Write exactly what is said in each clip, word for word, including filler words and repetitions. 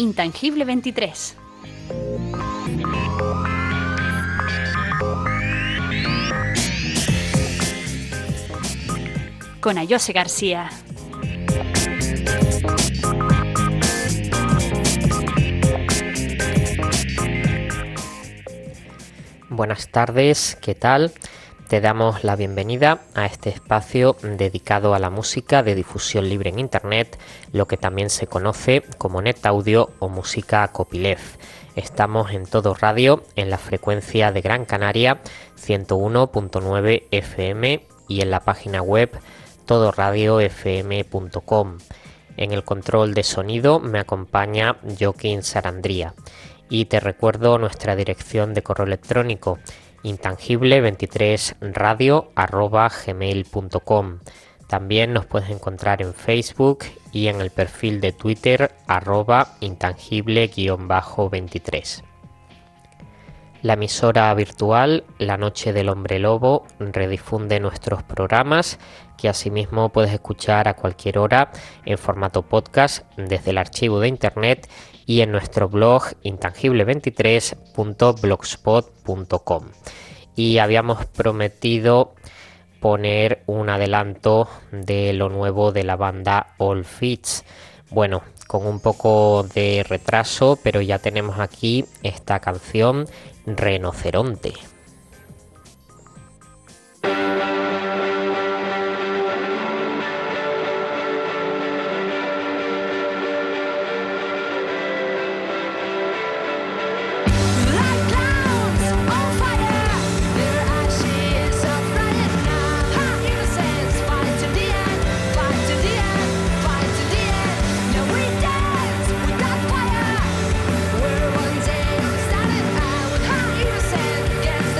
Intangible veintitrés. Con Ayose García. Buenas tardes, ¿qué tal? Te damos la bienvenida a este espacio dedicado a la música de difusión libre en Internet, lo que también se conoce como NetAudio o música copyleft. Estamos en Todo Radio, en la frecuencia de Gran Canaria, ciento uno punto nueve F M y en la página web todo radio f m punto com. En el control de sonido me acompaña Joaquín Sarandría. Y te recuerdo nuestra dirección de correo electrónico intangible veintitrés radio arroba gmail punto com. También nos puedes encontrar en Facebook y en el perfil de Twitter arroba intangible veintitrés. La emisora virtual La Noche del Hombre Lobo redifunde nuestros programas, que asimismo puedes escuchar a cualquier hora en formato podcast desde el archivo de internet y en nuestro blog intangible veintitrés punto blogspot punto com. Y habíamos prometido poner un adelanto de lo nuevo de la banda All Fits. Bueno, con un poco de retraso, pero ya tenemos aquí esta canción, Rinoceronte. Yes.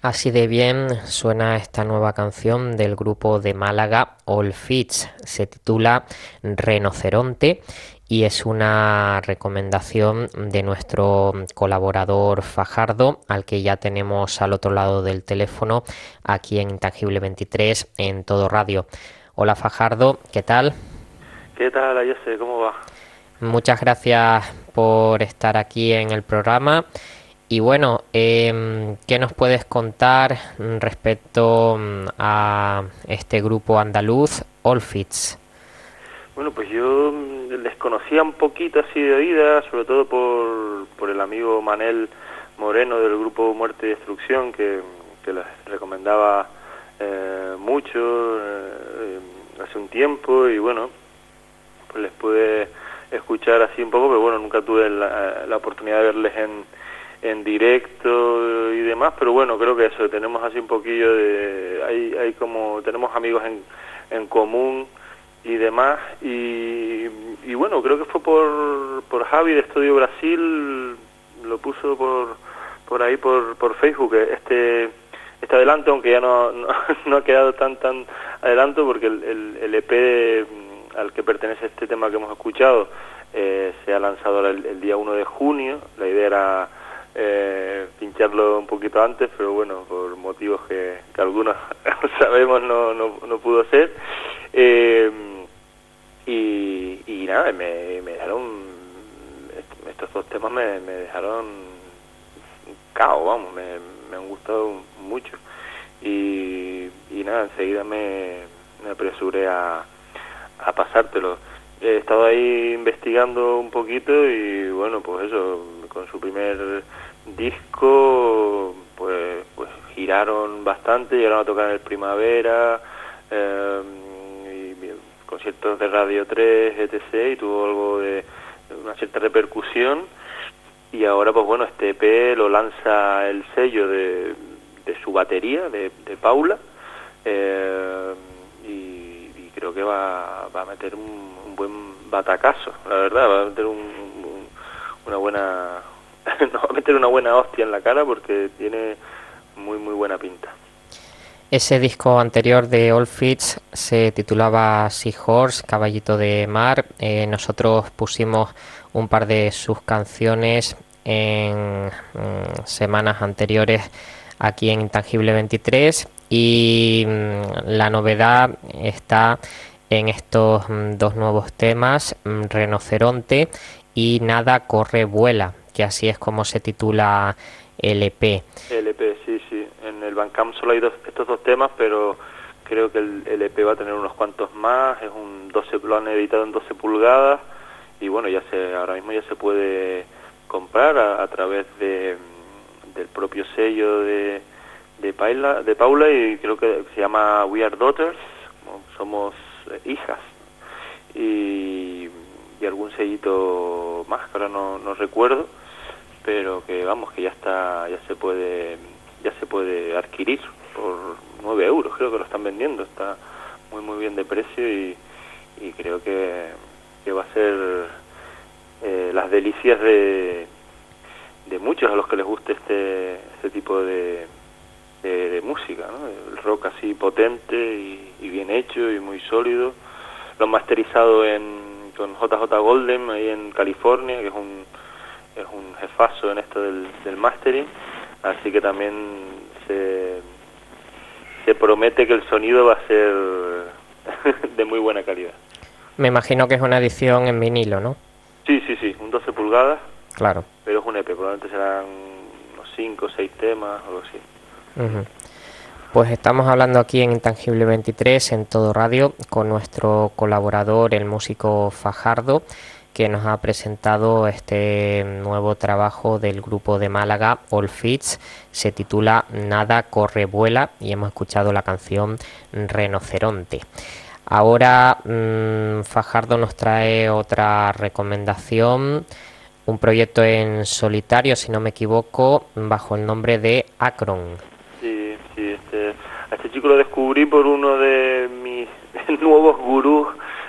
Así de bien suena esta nueva canción del grupo de Málaga All Fits. Se titula Renoceronte y es una recomendación de nuestro colaborador Fajardo, al que ya tenemos al otro lado del teléfono aquí en Intangible veintitrés en Todo Radio. Hola Fajardo, ¿qué tal? ¿Qué tal, Ayose? ¿Cómo va? Muchas gracias por estar aquí en el programa. Y bueno, eh, ¿qué nos puedes contar respecto a este grupo andaluz, All Fits? Bueno, pues yo les conocía un poquito así de oída, sobre todo por, por el amigo Manel Moreno del grupo Muerte y Destrucción, que, que les recomendaba eh, mucho eh, hace un tiempo, y bueno, pues les pude escuchar así un poco, pero bueno, nunca tuve la, la oportunidad de verles en en directo y demás, pero bueno, creo que eso, tenemos así un poquillo de, hay, hay como, tenemos amigos en, en común y demás, y, y bueno, creo que fue por, por Javi de Estudio Brasil, lo puso por, por ahí por, por Facebook, este, este adelanto, aunque ya no, no, no ha quedado tan, tan adelanto, porque el, el, el E P al que pertenece este tema que hemos escuchado, eh, se ha lanzado el, el día uno de junio, la idea era Eh, pincharlo un poquito antes, pero bueno, por motivos que, que algunos sabemos no, no, no pudo ser, eh, y, y nada, me, me dejaron, estos dos temas me, me dejaron cao, vamos, me, me han gustado mucho, y, y nada, enseguida me, me apresuré a, a pasártelo. He estado ahí investigando un poquito y bueno, pues eso, con su primer disco, pues, pues giraron bastante, llegaron a tocar en el Primavera, eh, y, y conciertos de Radio tres, etcétera, y tuvo algo de una cierta repercusión, y ahora pues bueno, este E P lo lanza el sello de, de su batería, de, de Paula, eh, y, y creo que va, va a meter un, un buen batacazo, la verdad, va a meter un, un, una buena... nos va a meter una buena hostia en la cara, porque tiene muy muy buena pinta. Ese disco anterior de All Fits se titulaba Seahorse, Caballito de Mar. Eh, nosotros pusimos un par de sus canciones en mm, semanas anteriores aquí en Intangible veintitrés, y mm, la novedad está en estos mm, dos nuevos temas, mm, Renoceronte y Nada corre vuela, que así es como se titula el E P. El E P, sí, sí. En el Bandcamp solo hay dos, estos dos temas, pero creo que el, el E P va a tener unos cuantos más. Es un doce, lo han editado en doce pulgadas, y bueno, ya se, ahora mismo ya se puede comprar a, a través de del propio sello de de Paula, de Paula, y creo que se llama We Are Daughters, somos hijas, y, y algún sellito más que ahora no, no recuerdo, pero que vamos, que ya está, ya se puede, ya se puede adquirir por nueve euros, creo que lo están vendiendo, está muy muy bien de precio, y, y creo que, que va a ser eh, las delicias de, de muchos a los que les guste este, este tipo de, de, de música, ¿no? El rock así potente y, y bien hecho y muy sólido. Lo han masterizado en, con J J Golden ahí en California, que es un es un jefazo en esto del, del mastering, así que también se, se promete que el sonido va a ser de muy buena calidad. Me imagino que es una edición en vinilo, ¿no? Sí, sí, sí, un doce pulgadas, claro, pero es un E P, probablemente serán unos cinco o seis temas, algo así. Uh-huh. Pues estamos hablando aquí en Intangible veintitrés, en Todo Radio, con nuestro colaborador, el músico Fajardo, que nos ha presentado este nuevo trabajo del grupo de Málaga, All Fits. Se titula Nada corre vuela y hemos escuchado la canción Renoceronte. Ahora mmm, Fajardo nos trae otra recomendación, un proyecto en solitario, si no me equivoco, bajo el nombre de Akron. Sí, sí, este, a este chico lo descubrí por uno de mis nuevos gurús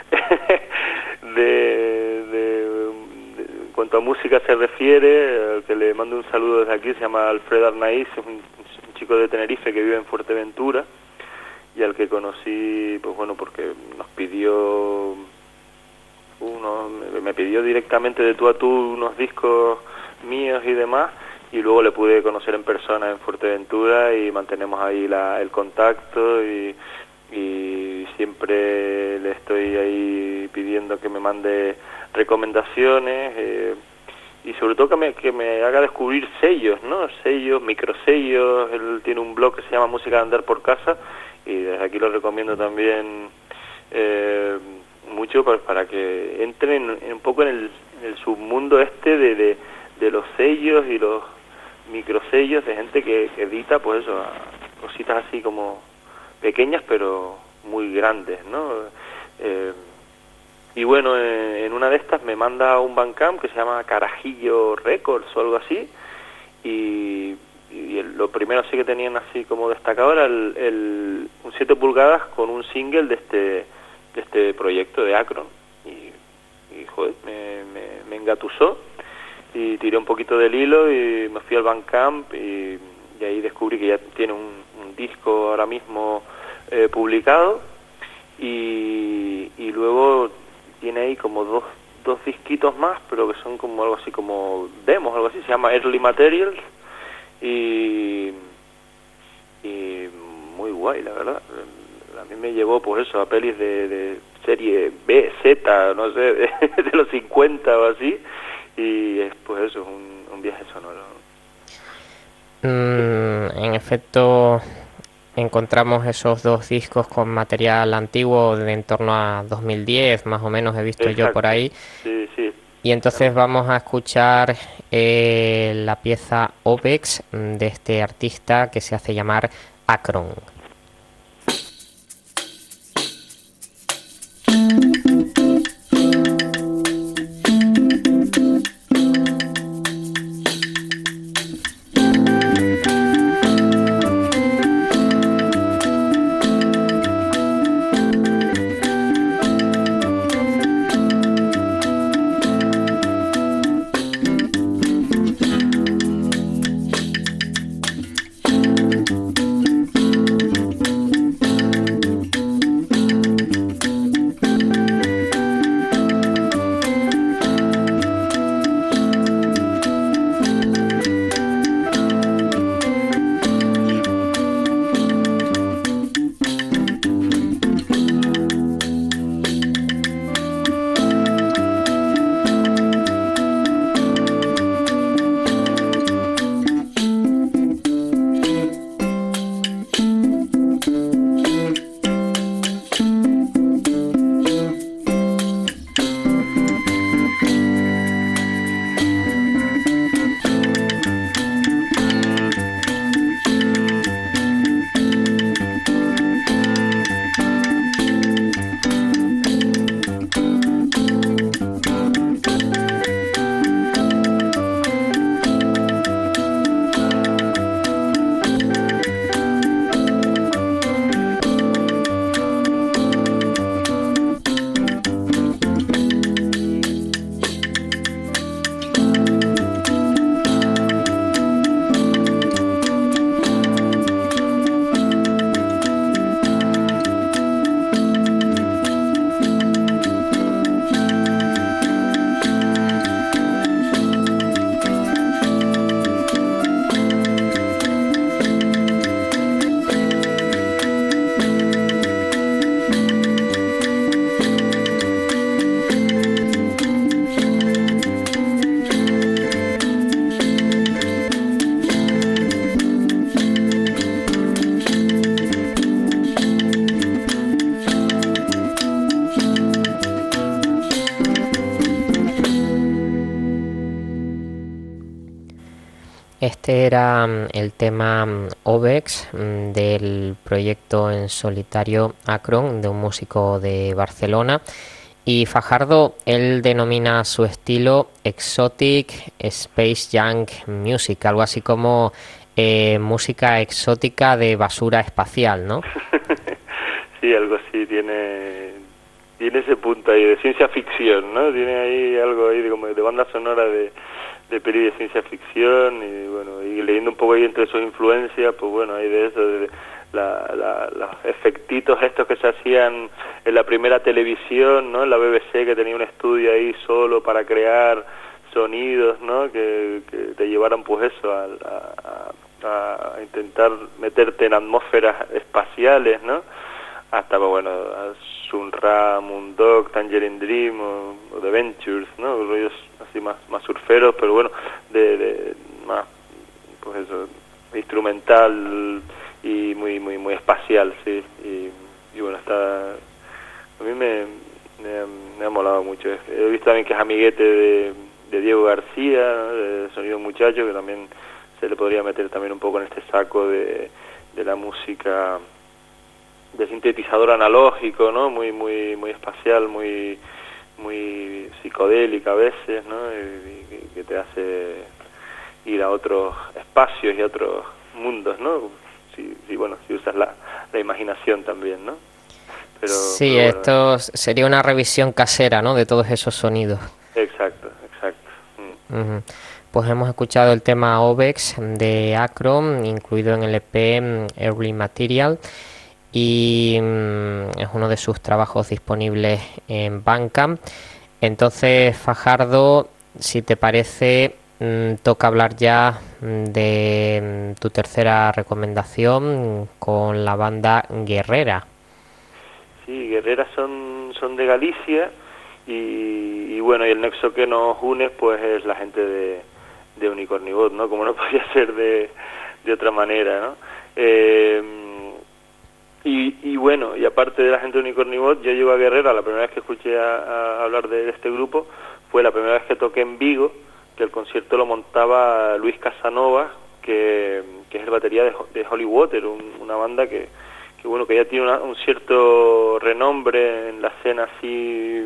de, de, de, en cuanto a música se refiere, al que le mando un saludo desde aquí, se llama Alfred Arnaiz, es un, un músico de Tenerife que vive en Fuerteventura y al que conocí, pues bueno, porque nos pidió uno, me pidió directamente de tú a tú unos discos míos y demás, y luego le pude conocer en persona en Fuerteventura y mantenemos ahí la, el contacto y, y siempre le estoy ahí pidiendo que me mande recomendaciones eh, y sobre todo que me, que me haga descubrir sellos, ¿no? Sellos, microsellos. Él tiene un blog que se llama Música de Andar por Casa y desde aquí lo recomiendo también eh, mucho para, para que entren en, en un poco en el, en el submundo este de, de, de los sellos y los microsellos de gente que, que edita, pues eso, cositas así como pequeñas pero muy grandes, ¿no? Eh, y bueno, en, en una de estas me manda un Bandcamp que se llama Carajillo Records o algo así, y, y el, lo primero sí que tenían así como destacado era el, el, un siete pulgadas con un single de este de este proyecto de Akron, y, y joder, me, me, me engatusó y tiré un poquito del hilo y me fui al Bandcamp y, y ahí descubrí que ya tiene un, un disco ahora mismo eh, publicado y, y luego tiene ahí como dos, dos disquitos más, pero que son como algo así como demos, algo así, se llama Early Materials y, y muy guay, la verdad. A mí me llevó pues eso, a pelis de, de serie B, Z, no sé, de, de los cincuenta o así, y es pues eso, es un, un viaje sonoro. Mm, en efecto, encontramos esos dos discos con material antiguo de en torno a dos mil diez, más o menos, he visto Exacto. yo por ahí. Sí, sí. Y entonces vamos a escuchar eh, la pieza Obex de este artista que se hace llamar Akron. Este era el tema Obex del proyecto en solitario Akron, de un músico de Barcelona. Y Fajardo, él denomina su estilo Exotic Space Junk Music, algo así como eh, música exótica de basura espacial, ¿no? Sí, algo así, tiene tiene ese punto ahí de ciencia ficción, ¿no? Tiene ahí algo ahí de, como de banda sonora de, de peli de ciencia ficción y bueno, y leyendo un poco ahí entre sus influencias, pues bueno, hay de eso, de la, la, los efectitos estos que se hacían en la primera televisión, ¿no? En la B B C, que tenía un estudio ahí solo para crear sonidos, ¿no? Que, que te llevaran pues eso a, a, a intentar meterte en atmósferas espaciales, ¿no? Hasta, bueno, a Sun Ra, Moondog, Tangerine Dream o, o The Ventures, ¿no? Rollos así más, más surferos, pero bueno, de, de más, pues eso, instrumental y muy muy muy espacial, sí. Y, y bueno, está, a mí me, me, me ha molado mucho. He visto también que es amiguete de, de Diego García, ¿no? De Sonido Muchacho, que también se le podría meter también un poco en este saco de, de la música de sintetizador analógico, ¿no? Muy muy muy espacial, muy muy psicodélica a veces, ¿no? Y, y que te hace ir a otros espacios y a otros mundos, ¿no? Si, si bueno, si usas la, la imaginación también, ¿no? Pero, sí, pero bueno, esto sería una revisión casera, ¿no? De todos esos sonidos. Exacto, exacto. Mm. Uh-huh. Pues hemos escuchado el tema Obex de Acron, incluido en el E P Early Material, y um, es uno de sus trabajos disponibles en Bandcamp. Entonces, Fajardo, si te parece, um, toca hablar ya de um, tu tercera recomendación con la banda Guerrera. Sí, Guerrera son, son de Galicia y, y bueno, y el nexo que nos une pues es la gente de, de Unicornibot, ¿no? Como no podía ser de, de otra manera, ¿no? Eh, y, y bueno, y aparte de la gente de Unicornibot, yo llego a Guerrera, la primera vez que escuché a, a hablar de este grupo fue la primera vez que toqué en Vigo, que el concierto lo montaba Luis Casanova, que, que es el batería de, de Holy Water, un, una banda que que bueno, que ya tiene una, un cierto renombre en la escena así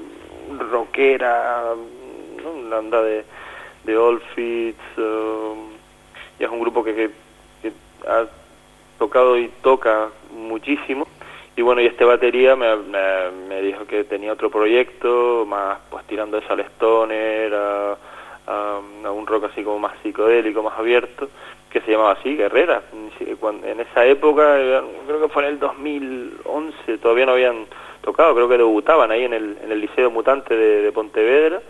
rockera, ¿no? Una banda de, de Oldfits, uh, ya es un grupo que, que, que ha tocado y toca muchísimo, y bueno, y este batería me, me, me dijo que tenía otro proyecto, más pues tirando eso al stoner, a, a, a un rock así como más psicodélico, más abierto, que se llamaba así, Guerrera. En esa época, creo que fue en el dos mil once, todavía no habían tocado, creo que debutaban ahí en el, en el Liceo Mutante de, de Pontevedra,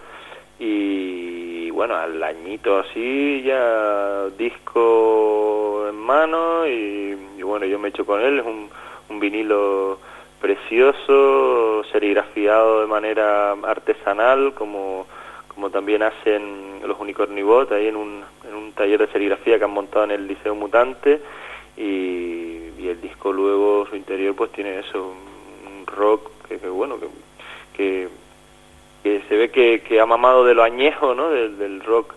y bueno, al añito así, ya disco en mano, y, y bueno, yo me echo con él, es un, un vinilo precioso, serigrafiado de manera artesanal, como como también hacen los Unicornibot, ahí en un, en un taller de serigrafía que han montado en el Liceo Mutante, y, y el disco luego, su interior, pues tiene eso, un, un rock que, que bueno, que, que, que se ve que, que ha mamado de lo añejo, ¿no? Del, del rock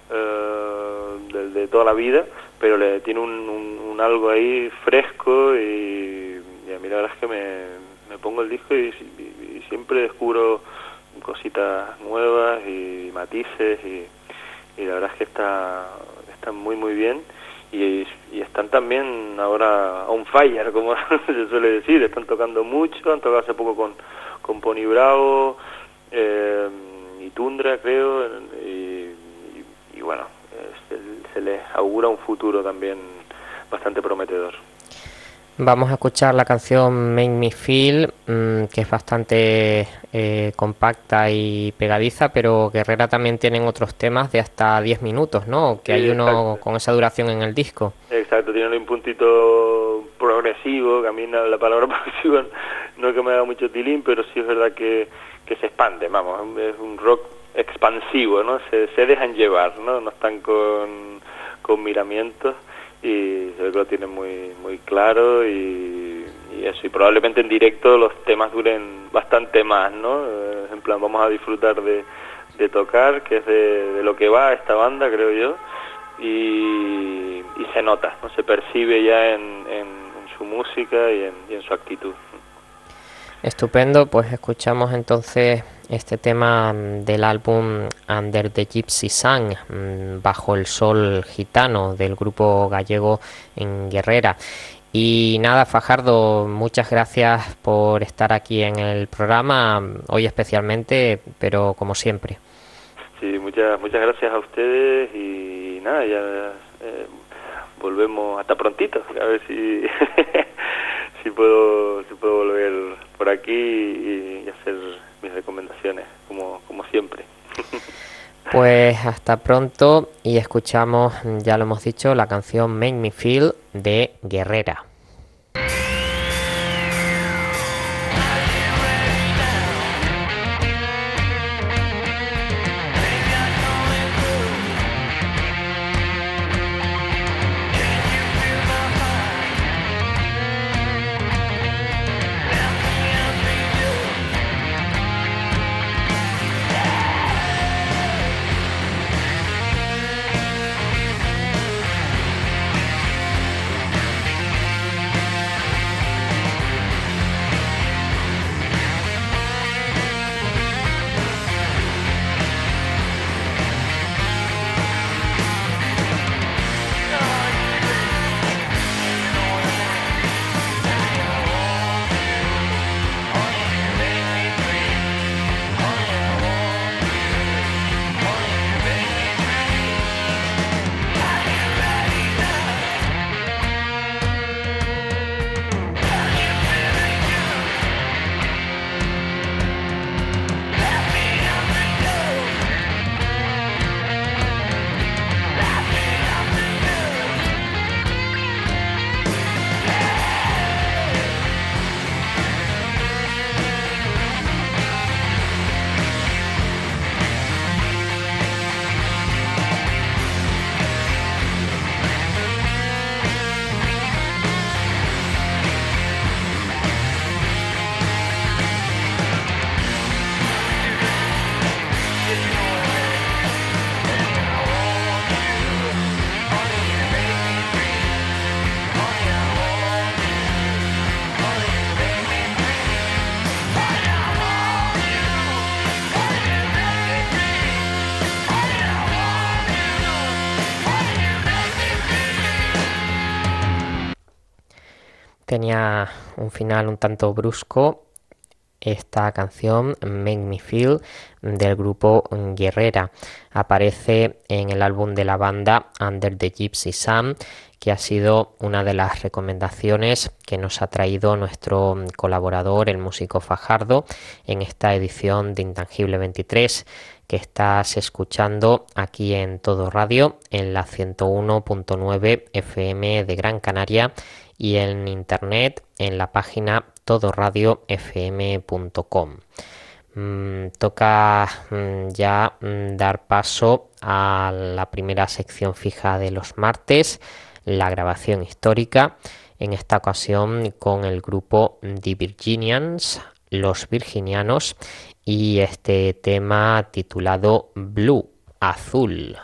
uh, del, de toda la vida, pero le tiene un, un, un algo ahí fresco, y, y a mí la verdad es que me, me pongo el disco y, y, y siempre descubro cositas nuevas y matices, y, y la verdad es que está están muy muy bien, y, y están también ahora on fire, como se suele decir, están tocando mucho, han tocado hace poco con, con Pony Bravo eh, y Tundra, creo, y, y, y bueno, se, se les augura un futuro también bastante prometedor. Vamos a escuchar la canción Make Me Feel, mmm, que es bastante eh, compacta y pegadiza, pero Guerrera también tienen otros temas de hasta diez minutos, ¿no? Que sí, hay uno exacto. Con esa duración en el disco. Exacto, tiene un puntito progresivo, que a mí la palabra progresivo no es que me haga mucho tilín, pero sí es verdad que, que se expande, vamos, es un rock expansivo, ¿no? Se, se dejan llevar, ¿no? No están con, con miramientos, y se ve que lo tienen muy muy claro, y, y eso, y probablemente en directo los temas duren bastante más, ¿no? Eh, en plan, vamos a disfrutar de, de tocar, que es de, de lo que va esta banda, creo yo, y, y se nota, ¿no? Se percibe ya en, en, en su música y en, y en su actitud. Estupendo, pues escuchamos entonces este tema del álbum Under the Gypsy Sun, Bajo el Sol Gitano, del grupo gallego en Guerrera. Y nada, Fajardo, muchas gracias por estar aquí en el programa, hoy especialmente, pero como siempre. Sí, muchas muchas gracias a ustedes y nada, ya eh, volvemos hasta prontito, a ver si si puedo si puedo volver por aquí y, y hacer mis recomendaciones como como siempre. Pues hasta pronto y escuchamos, ya lo hemos dicho, la canción Make Me Feel de Guerrera. Tenía un final un tanto brusco esta canción Make Me Feel del grupo Guerrera. Aparece en el álbum de la banda Under the Gypsy Sun, que ha sido una de las recomendaciones que nos ha traído nuestro colaborador, el músico Fajardo, en esta edición de Intangible veintitrés, que estás escuchando aquí en Todo Radio, en la ciento uno punto nueve F M de Gran Canaria y en internet en la página todo radio f m punto com. Mm, toca mm, ya mm, dar paso a la primera sección fija de los martes, la grabación histórica, en esta ocasión con el grupo The Virginians, los virginianos, y este tema titulado Blue, azul.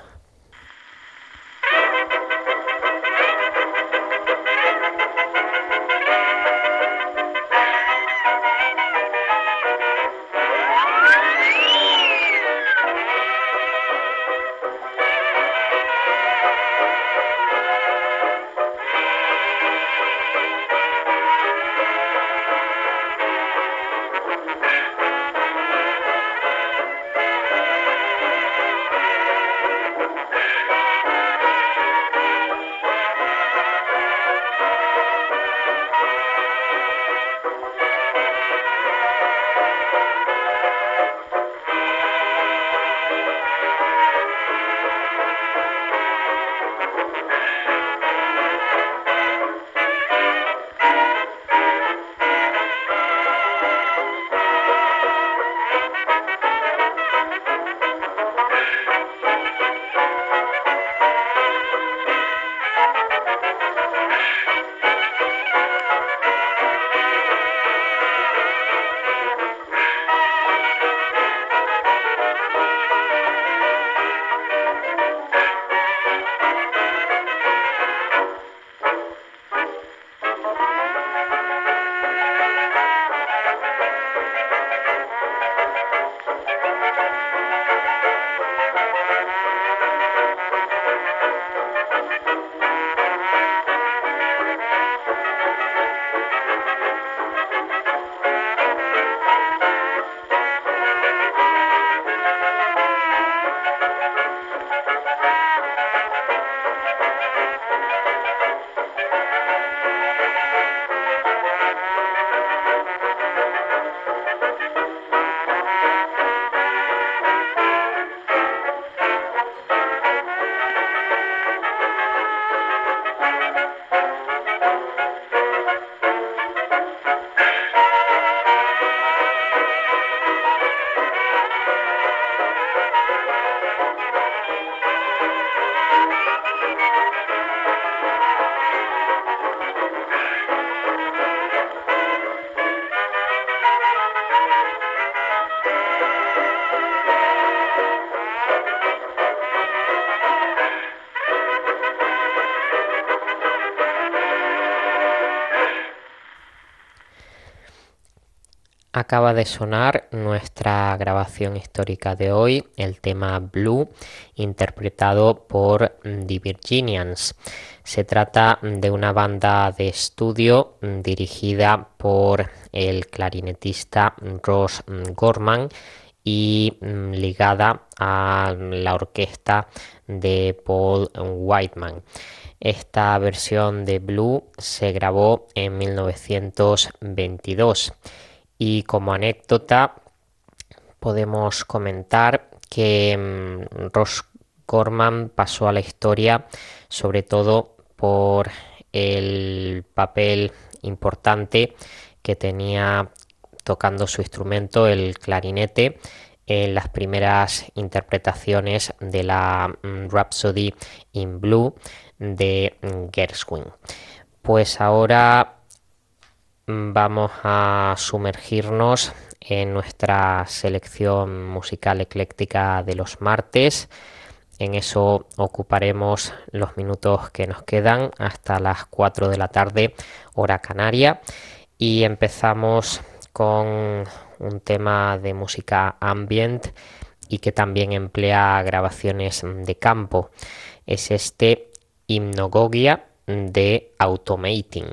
acaba de sonar nuestra grabación histórica de hoy, el tema Blue, interpretado por The Virginians. Se trata de una banda de estudio dirigida por el clarinetista Ross Gorman y ligada a la orquesta de Paul Whiteman. Esta versión de Blue se grabó en mil novecientos veintidós y como anécdota podemos comentar que Ross Gorman pasó a la historia sobre todo por el papel importante que tenía tocando su instrumento, el clarinete, en las primeras interpretaciones de la Rhapsody in Blue de Gershwin. Pues ahora vamos a sumergirnos en nuestra selección musical ecléctica de los martes. En eso ocuparemos los minutos que nos quedan hasta las cuatro de la tarde, hora canaria, y empezamos con un tema de música ambient y que también emplea grabaciones de campo. Es este Hypnagogia de Automating.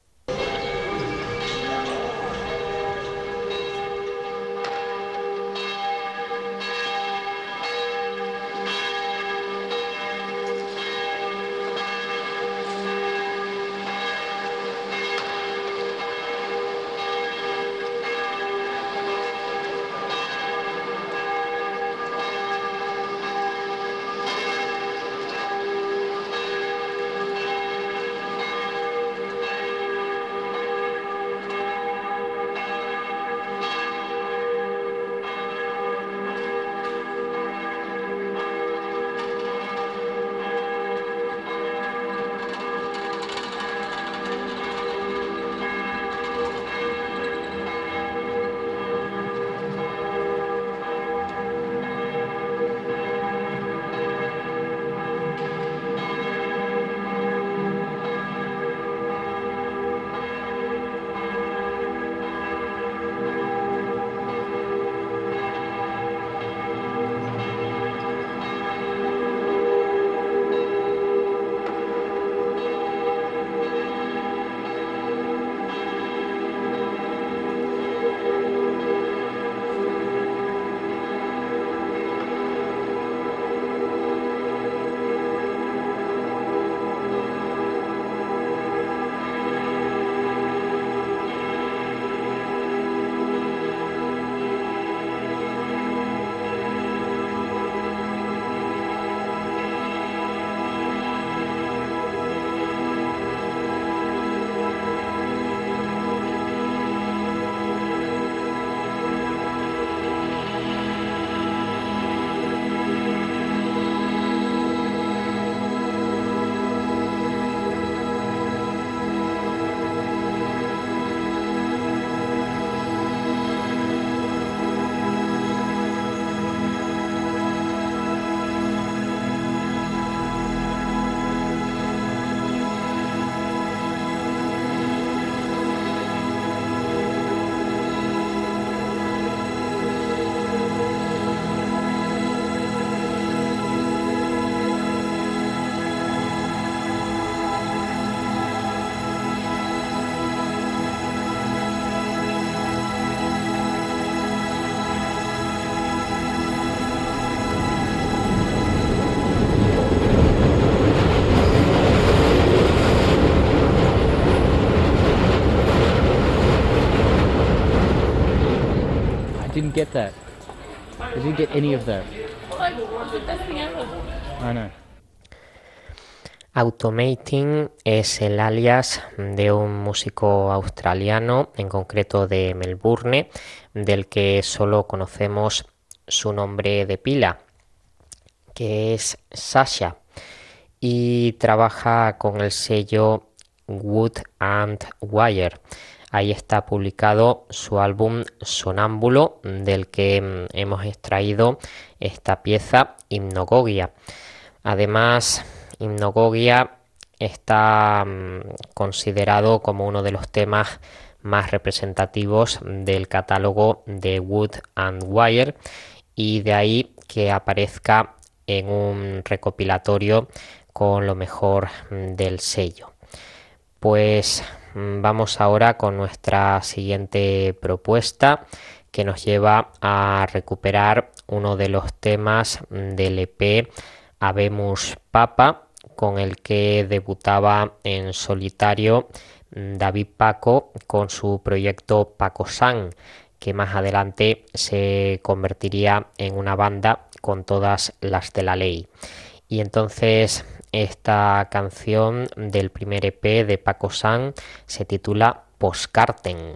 Didn't get that. I didn't get any of that. I know. Automating es el alias de un músico australiano, en concreto de Melbourne, del que solo conocemos su nombre de pila, que es Sasha, y trabaja con el sello Wood and Wire. Ahí está publicado su álbum Sonámbulo, del que hemos extraído esta pieza Hypnagogia. Además, Hypnagogia está considerado como uno de los temas más representativos del catálogo de Wood and Wire, y de ahí que aparezca en un recopilatorio con lo mejor del sello. Pues vamos ahora con nuestra siguiente propuesta, que nos lleva a recuperar uno de los temas del E P Habemus Papa, con el que debutaba en solitario David Paco con su proyecto Paco San, que más adelante se convertiría en una banda con todas las de la ley. Y entonces esta canción del primer E P de Paco San se titula Postkarten.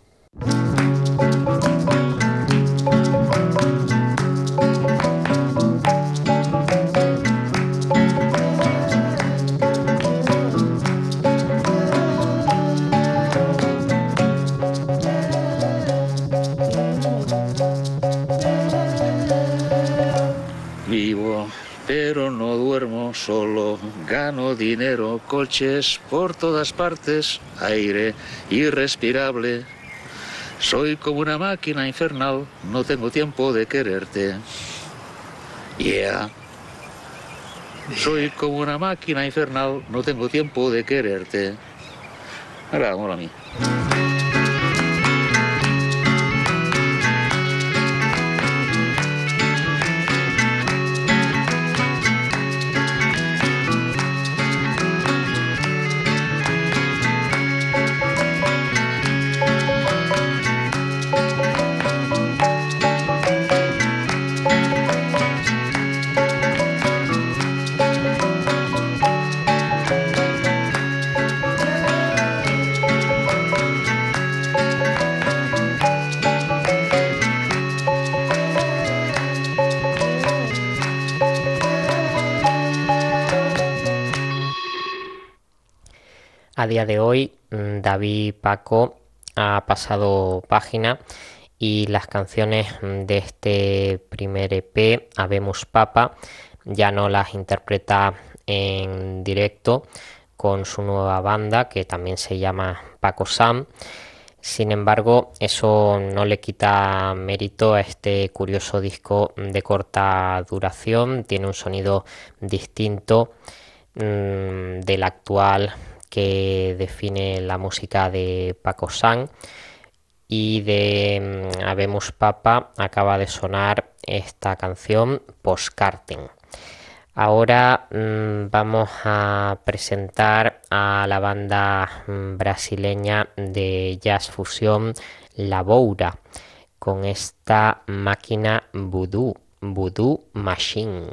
Vivo, pero no duermo, solo gano dinero, coches por todas partes, aire irrespirable. Soy como una máquina infernal, no tengo tiempo de quererte. Yeah. Soy como una máquina infernal, no tengo tiempo de quererte. Ahora, hola a mí. A día de hoy, David Paco ha pasado página y las canciones de este primer E P, Habemus Papa, ya no las interpreta en directo con su nueva banda, que también se llama Paco Sam. Sin embargo, eso no le quita mérito a este curioso disco de corta duración. Tiene un sonido distinto mmm, del actual que define la música de Paco San, y de mmm, Habemus Papa acaba de sonar esta canción Postkarten. Ahora mmm, vamos a presentar a la banda mmm, brasileña de jazz fusión La Boura con esta máquina Voodoo, Voodoo Machine.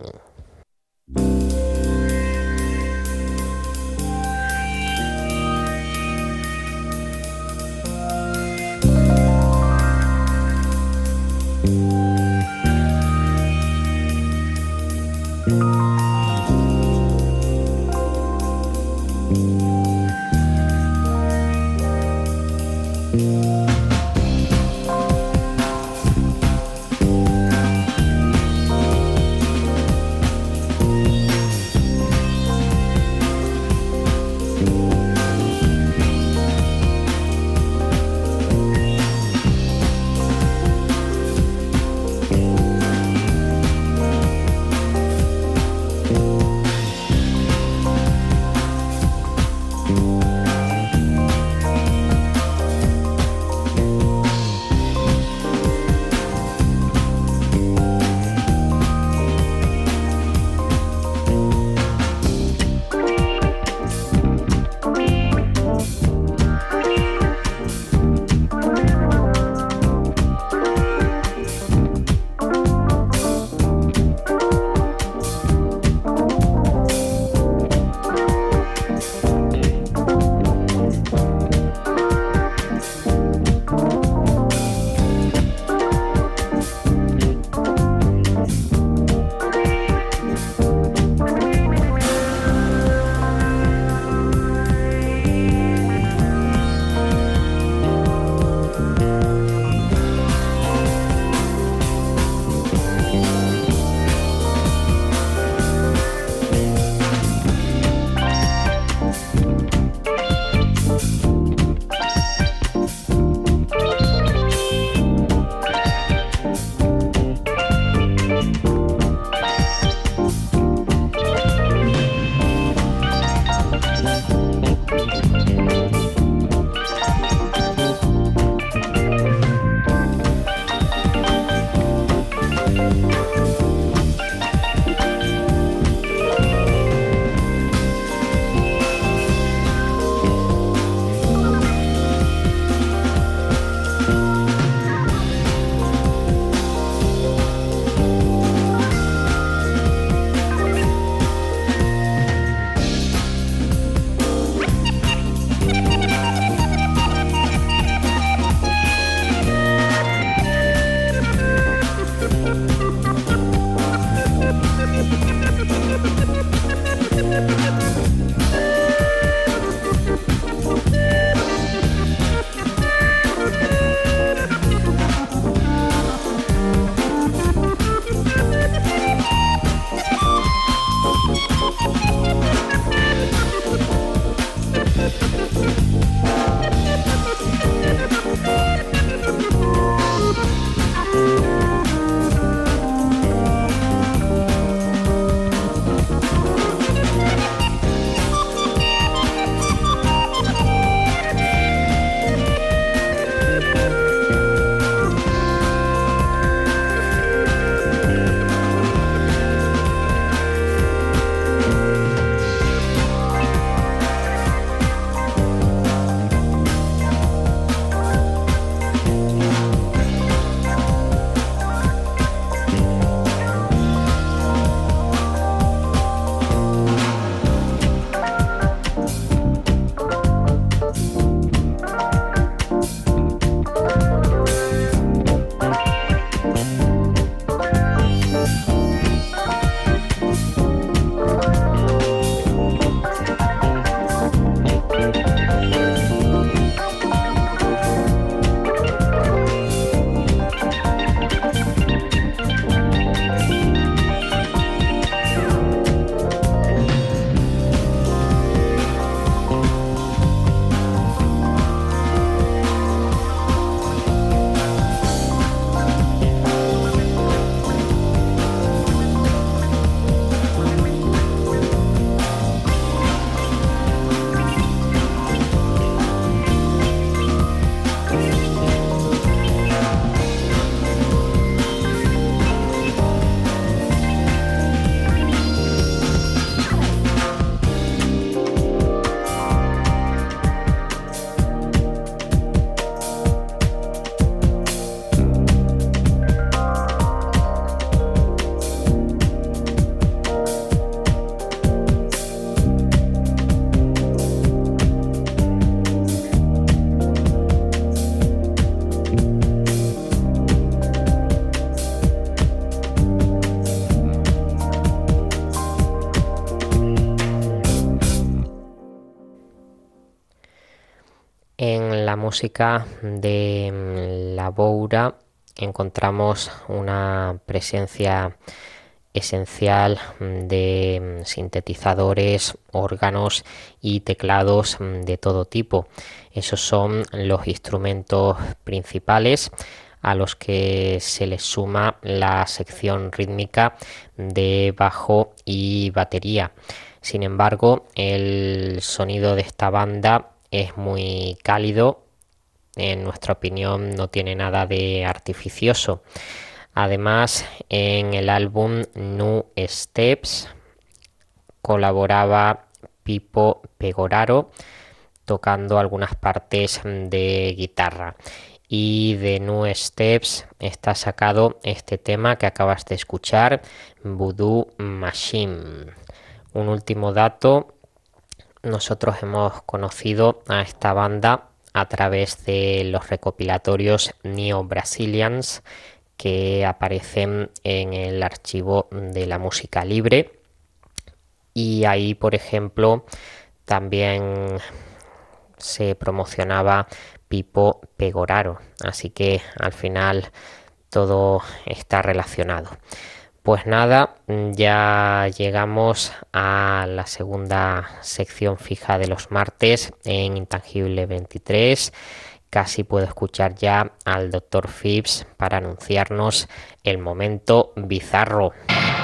En la música de La Boura encontramos una presencia esencial de sintetizadores, órganos y teclados de todo tipo. Esos son los instrumentos principales, a los que se les suma la sección rítmica de bajo y batería. Sin embargo, el sonido de esta banda es muy cálido, en nuestra opinión no tiene nada de artificioso. Además, en el álbum New Steps colaboraba Pipo Pegoraro tocando algunas partes de guitarra. Y de New Steps está sacado este tema que acabas de escuchar, Voodoo Machine. Un último dato: nosotros hemos conocido a esta banda a través de los recopilatorios Neo Brazilians, que aparecen en el archivo de la música libre, y ahí, por ejemplo, también se promocionaba Pipo Pegoraro, así que al final todo está relacionado. Pues nada, ya llegamos a la segunda sección fija de los martes en Intangible veintitrés. Casi puedo escuchar ya al doctor Phipps para anunciarnos el momento bizarro.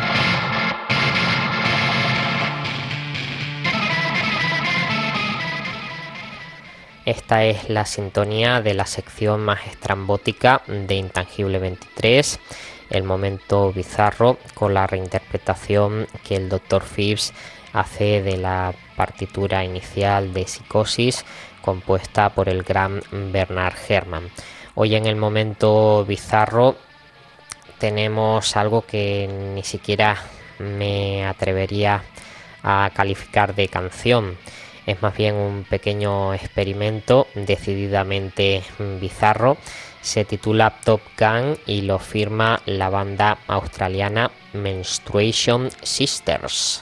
Esta es la sintonía de la sección más estrambótica de Intangible veintitrés, el momento bizarro, con la reinterpretación que el doctor Phipps hace de la partitura inicial de Psicosis, compuesta por el gran Bernard Herrmann. Hoy en el momento bizarro tenemos algo que ni siquiera me atrevería a calificar de canción. Es más bien un pequeño experimento decididamente bizarro. Se titula Top Gun y lo firma la banda australiana Menstruation Sisters.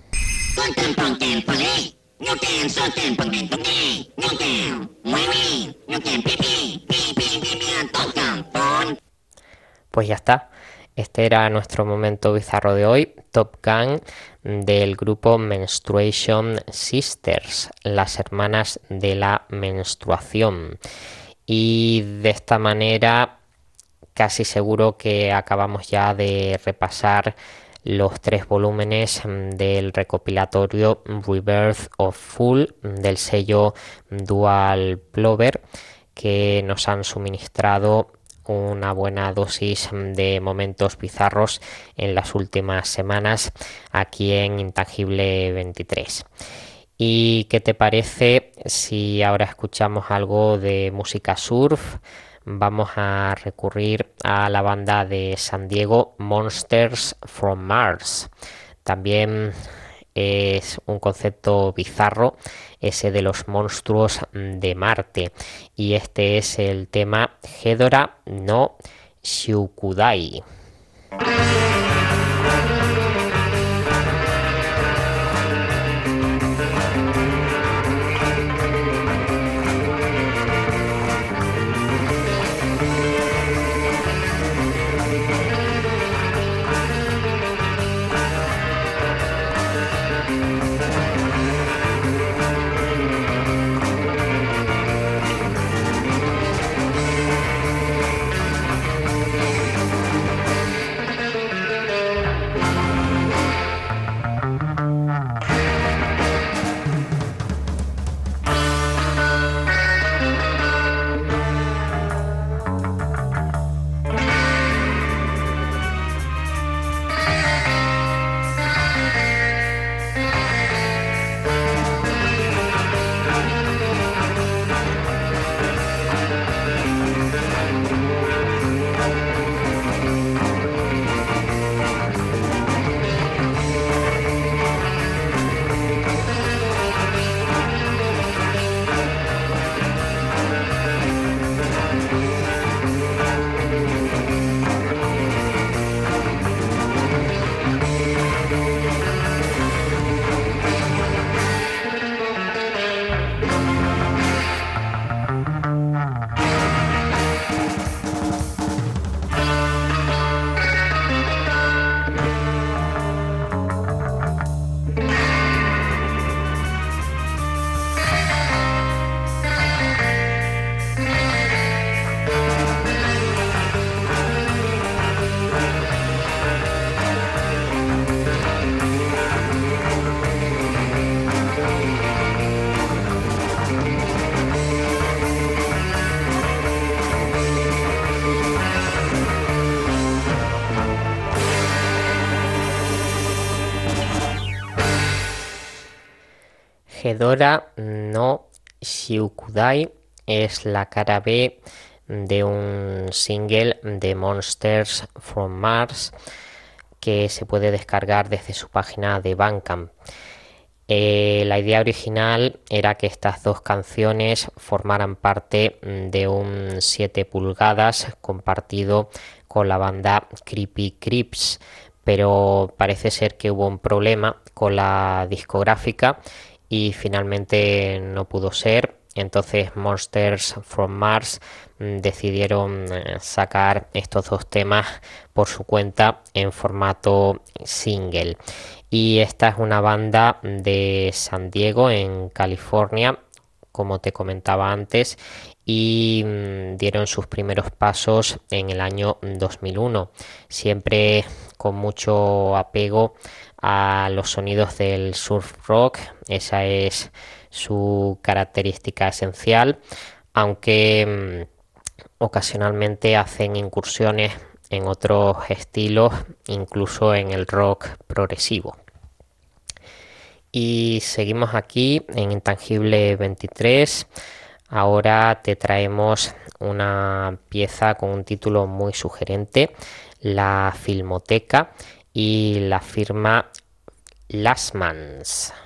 Pues ya está. Este era nuestro momento bizarro de hoy, Top Gun, del grupo Menstruation Sisters, las hermanas de la menstruación. Y de esta manera casi seguro que acabamos ya de repasar los tres volúmenes del recopilatorio Rebirth of Fool del sello Dual Plover, que nos han suministrado una buena dosis de momentos bizarros en las últimas semanas aquí en Intangible veintitrés. ¿Y qué te parece si ahora escuchamos algo de música surf? Vamos a recurrir a la banda de San Diego Monsters from Mars. También es un concepto bizarro ese de los monstruos de Marte, y este es el tema Hedora no Shukudai. Hedora no Shiukudai es la cara B de un single de Monsters from Mars que se puede descargar desde su página de Bandcamp. Eh, la idea original era que estas dos canciones formaran parte de un siete pulgadas compartido con la banda Creepy Creeps, pero parece ser que hubo un problema con la discográfica y finalmente no pudo ser. Entonces Monsters from Mars decidieron sacar estos dos temas por su cuenta en formato single. Y esta es una banda de San Diego, en California, como te comentaba antes, y dieron sus primeros pasos en el año dos mil uno, siempre con mucho apego a los sonidos del surf rock. Esa es su característica esencial, aunque mmm, ocasionalmente hacen incursiones en otros estilos, incluso en el rock progresivo. Y seguimos aquí en Intangible veintitrés. Ahora te traemos una pieza con un título muy sugerente, La Filmoteca, y la firma Lastmans.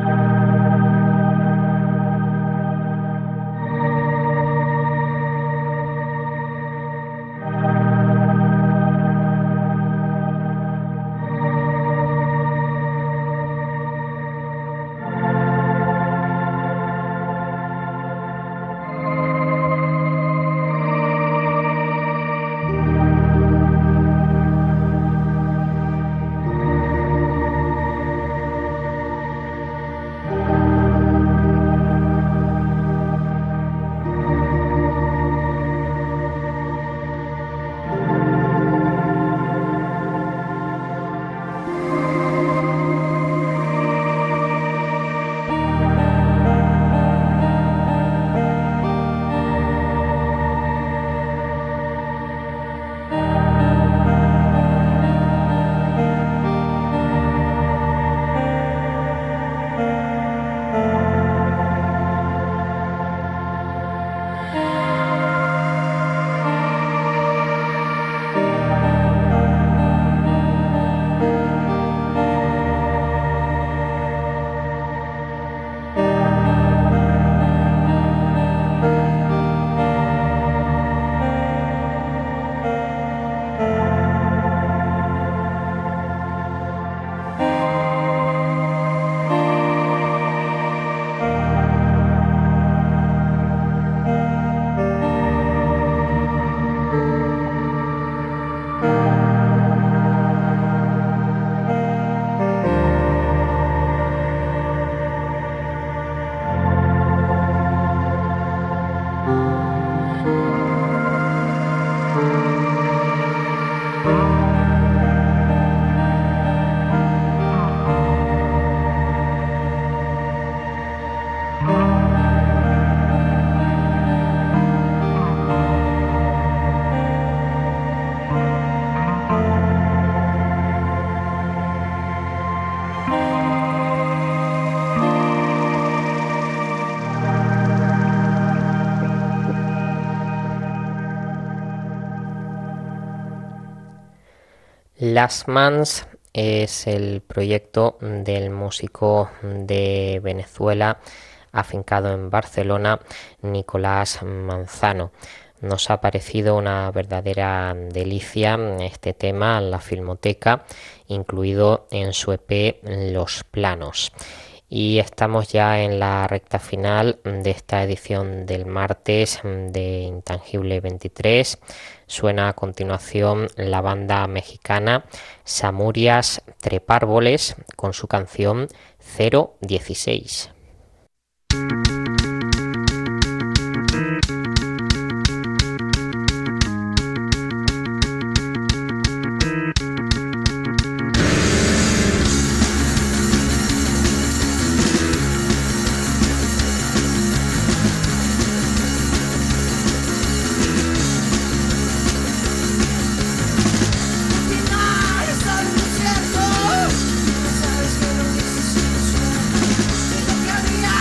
Lastmans es el proyecto del músico de Venezuela afincado en Barcelona, Nicolás Manzano. Nos ha parecido una verdadera delicia este tema, La Filmoteca, incluido en su E P Los Planos. Y estamos ya en la recta final de esta edición del martes de Intangible veintitrés. Suena a continuación la banda mexicana Samurias Trepárboles con su canción cero dieciséis. Sabes que no dices ilusión, de lo que había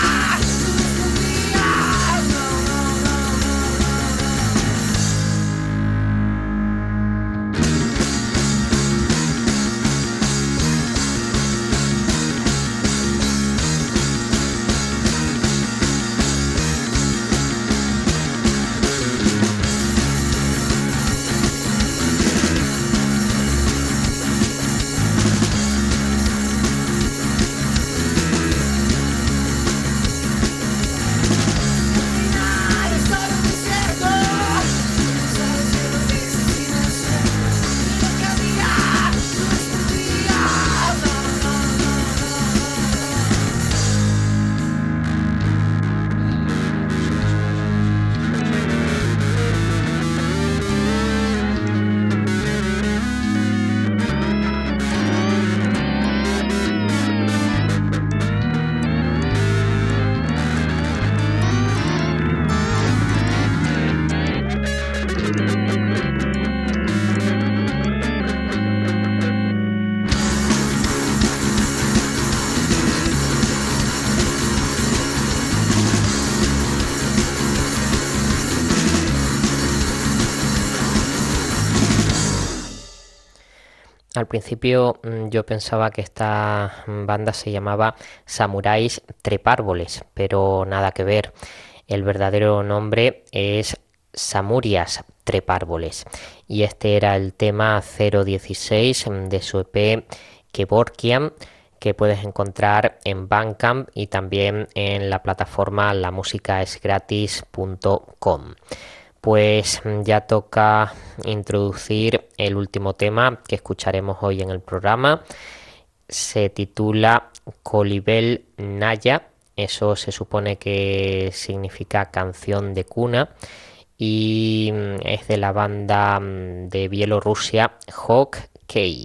Al principio yo pensaba que esta banda se llamaba Samuráis Trepárboles, pero nada que ver. El verdadero nombre es Samurias Trepárboles y este era el tema cero dieciséis de su E P Kevorkian, que puedes encontrar en Bandcamp y también en la plataforma la música es gratis punto com. Pues ya toca introducir el último tema que escucharemos hoy en el programa. Se titula Colibel Naya, eso se supone que significa canción de cuna y es de la banda de Bielorrusia Hawk Key.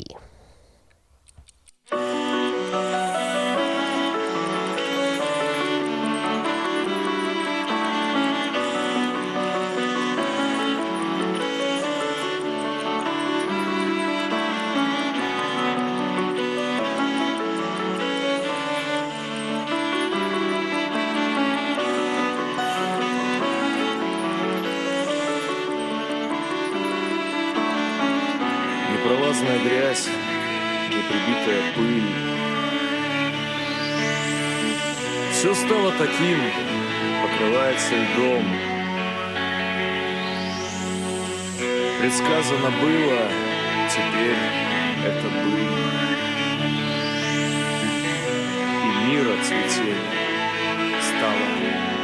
Непролазная грязь, неприбитая пыль. Все стало таким, покрывается льдом. Предсказано было, теперь это быль. И мира цветение стало огнем.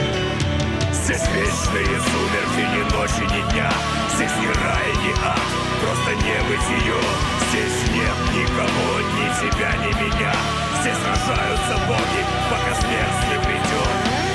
Здесь вечные сумерки, ни ночи, ни дня. Здесь ни рай, ни ад. просто не быть ее. Здесь нет никого, ни тебя, ни меня. Здесь сражаются боги, пока смерть не придет.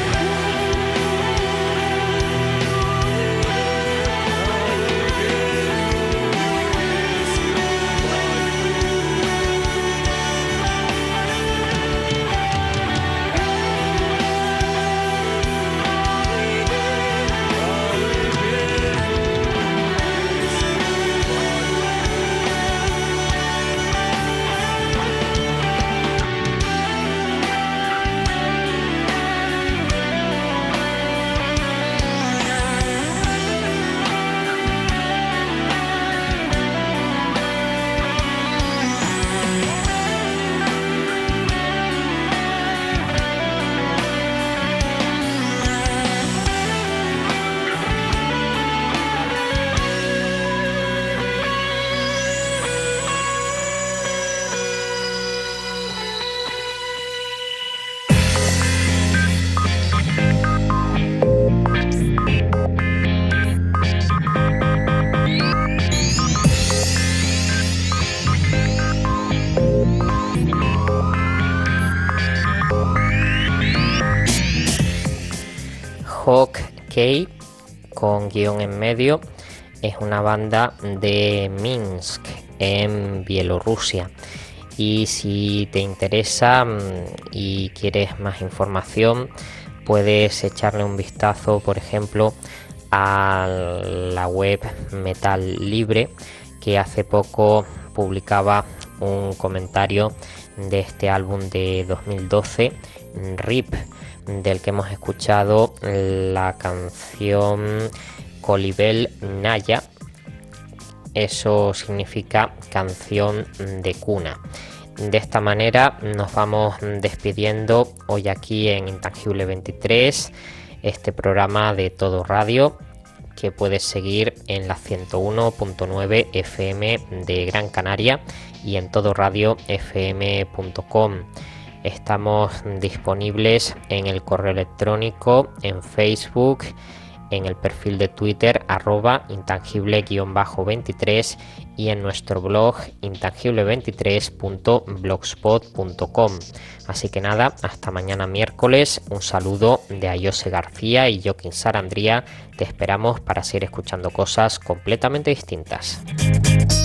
Hawk K, con guión en medio, es una banda de Minsk, en Bielorrusia. Y si te interesa y quieres más información, puedes echarle un vistazo, por ejemplo, a la web Metal Libre, que hace poco publicaba un comentario de este álbum de dos mil doce, R I P, del que hemos escuchado la canción Kolibel Naya. Eso significa canción de cuna. De esta manera nos vamos despidiendo hoy aquí en Intangible veintitrés, este programa de Todo Radio, que puedes seguir en la ciento uno punto nueve F M de Gran Canaria y en todo radio f m punto com. Estamos disponibles en el correo electrónico, en Facebook, en el perfil de Twitter arroba intangible veintitrés y en nuestro blog intangible veintitrés punto blogspot punto com. Así que nada, hasta mañana miércoles. Un saludo de Ayose García y Joaquín Sarandría. Te esperamos para seguir escuchando cosas completamente distintas.